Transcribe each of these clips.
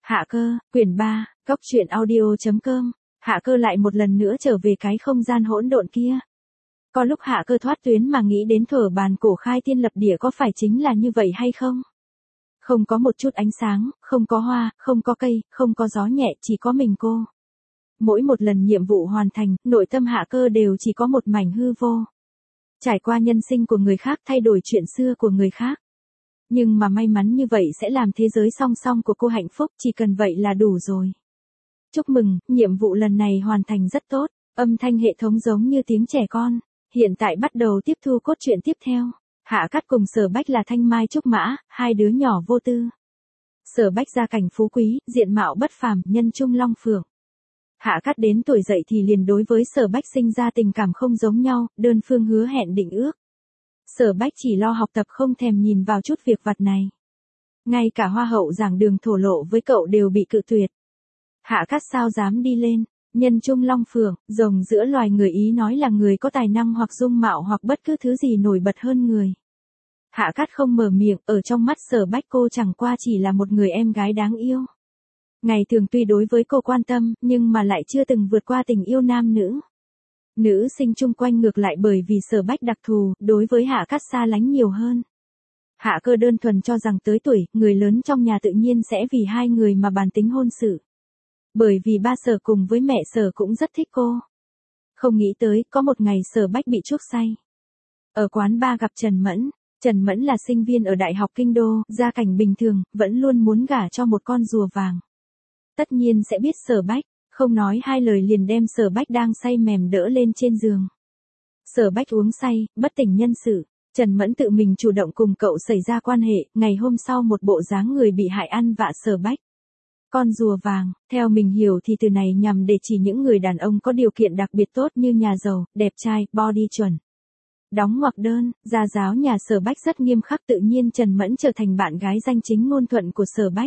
Hạ cơ, quyển 3, Cốc truyện audio.com. Hạ cơ lại một lần nữa trở về cái không gian hỗn độn kia. Có lúc hạ cơ thoát tuyến mà nghĩ đến thuở bàn cổ khai thiên lập địa có phải chính là như vậy hay không? Không có một chút ánh sáng, không có hoa, không có cây, không có gió nhẹ, chỉ có mình cô. Mỗi một lần nhiệm vụ hoàn thành, nội tâm hạ cơ đều chỉ có một mảnh hư vô. Trải qua nhân sinh của người khác, thay đổi chuyện xưa của người khác. Nhưng mà may mắn như vậy sẽ làm thế giới song song của cô hạnh phúc, chỉ cần vậy là đủ rồi. Chúc mừng, nhiệm vụ lần này hoàn thành rất tốt, âm thanh hệ thống giống như tiếng trẻ con. Hiện tại bắt đầu tiếp thu cốt truyện tiếp theo. Hạ Cát cùng Sở Bách là thanh mai trúc mã, hai đứa nhỏ vô tư. Sở Bách gia cảnh phú quý, diện mạo bất phàm, nhân trung long phượng. Hạ Cát đến tuổi dậy thì liền đối với Sở Bách sinh ra tình cảm không giống nhau, đơn phương hứa hẹn định ước. Sở Bách chỉ lo học tập không thèm nhìn vào chút việc vặt này. Ngay cả hoa hậu giảng đường thổ lộ với cậu đều bị cự tuyệt. Hạ Cát sao dám đi lên, nhân trung long phượng, rồng giữa loài người ý nói là người có tài năng hoặc dung mạo hoặc bất cứ thứ gì nổi bật hơn người. Hạ Cát không mở miệng, ở trong mắt Sở Bách cô chẳng qua chỉ là một người em gái đáng yêu. Ngày thường tuy đối với cô quan tâm, nhưng mà lại chưa từng vượt qua tình yêu nam nữ. Nữ sinh chung quanh ngược lại bởi vì Sở Bách đặc thù, đối với Hạ Cát xa lánh nhiều hơn. Hạ cơ đơn thuần cho rằng tới tuổi, người lớn trong nhà tự nhiên sẽ vì hai người mà bàn tính hôn sự. Bởi vì ba Sở cùng với mẹ Sở cũng rất thích cô. Không nghĩ tới, có một ngày Sở Bách bị chuốc say. Ở quán bar gặp Trần Mẫn. Trần Mẫn là sinh viên ở Đại học Kinh Đô, gia cảnh bình thường, vẫn luôn muốn gả cho một con rùa vàng. Tất nhiên sẽ biết Sở Bách, không nói hai lời liền đem Sở Bách đang say mềm đỡ lên trên giường. Sở Bách uống say, bất tỉnh nhân sự. Trần Mẫn tự mình chủ động cùng cậu xảy ra quan hệ, ngày hôm sau một bộ dáng người bị hại ăn vạ Sở Bách. Con rùa vàng, theo mình hiểu thì từ này nhằm để chỉ những người đàn ông có điều kiện đặc biệt tốt như nhà giàu, đẹp trai, body chuẩn. Đóng ngoặc đơn, gia giáo nhà Sở Bách rất nghiêm khắc, tự nhiên Trần Mẫn trở thành bạn gái danh chính ngôn thuận của Sở Bách.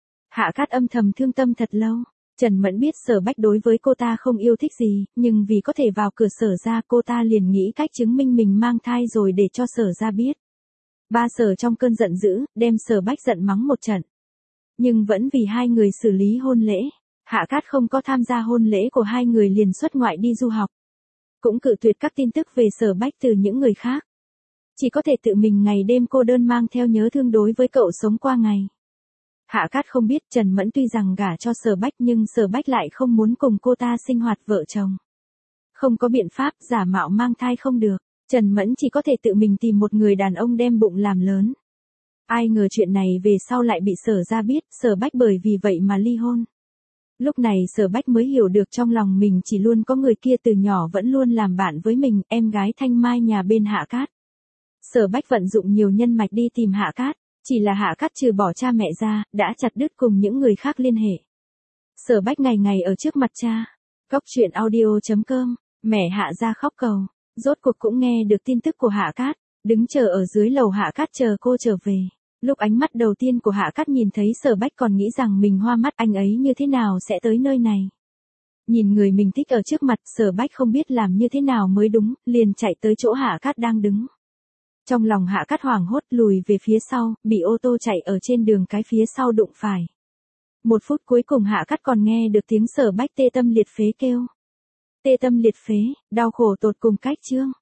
Hạ Cát âm thầm thương tâm thật lâu. Trần Mẫn biết Sở Bách đối với cô ta không yêu thích gì, nhưng vì có thể vào cửa Sở ra cô ta liền nghĩ cách chứng minh mình mang thai rồi để cho Sở ra biết. Ba Sở trong cơn giận dữ, đem Sở Bách giận mắng một trận. Nhưng vẫn vì hai người xử lý hôn lễ, Hạ Cát không có tham gia hôn lễ của hai người liền xuất ngoại đi du học. Cũng cự tuyệt các tin tức về Sở Bách từ những người khác. Chỉ có thể tự mình ngày đêm cô đơn mang theo nhớ thương đối với cậu sống qua ngày. Hạ Cát không biết Trần Mẫn tuy rằng gả cho Sở Bách nhưng Sở Bách lại không muốn cùng cô ta sinh hoạt vợ chồng. Không có biện pháp, giả mạo mang thai không được, Trần Mẫn chỉ có thể tự mình tìm một người đàn ông đem bụng làm lớn. Ai ngờ chuyện này về sau lại bị Sở ra biết, Sở Bách bởi vì vậy mà ly hôn. Lúc này Sở Bách mới hiểu được trong lòng mình chỉ luôn có người kia từ nhỏ vẫn luôn làm bạn với mình, em gái Thanh Mai nhà bên Hạ Cát. Sở Bách vận dụng nhiều nhân mạch đi tìm Hạ Cát, chỉ là Hạ Cát trừ bỏ cha mẹ ra, đã chặt đứt cùng những người khác liên hệ. Sở Bách ngày ngày ở trước mặt cha. Cốc truyện audio.com, mẹ Hạ ra khóc cầu. Rốt cuộc cũng nghe được tin tức của Hạ Cát, đứng chờ ở dưới lầu Hạ Cát chờ cô trở về. Lúc ánh mắt đầu tiên của Hạ Cát nhìn thấy Sở Bách còn nghĩ rằng mình hoa mắt, anh ấy như thế nào sẽ tới nơi này. Nhìn người mình thích ở trước mặt, Sở Bách không biết làm như thế nào mới đúng, liền chạy tới chỗ Hạ Cát đang đứng. Trong lòng Hạ Cát hoảng hốt lùi về phía sau, bị ô tô chạy ở trên đường cái phía sau đụng phải. 1 phút cuối cùng Hạ Cát còn nghe được tiếng Sở Bách tê tâm liệt phế kêu. Tê tâm liệt phế, đau khổ tột cùng cách chương.